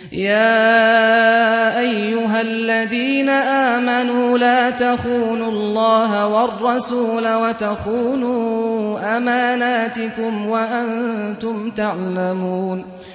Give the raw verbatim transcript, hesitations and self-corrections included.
يا أيها الذين آمنوا لا تخونوا الله والرسول وتخونوا أماناتكم وأنتم تعلمون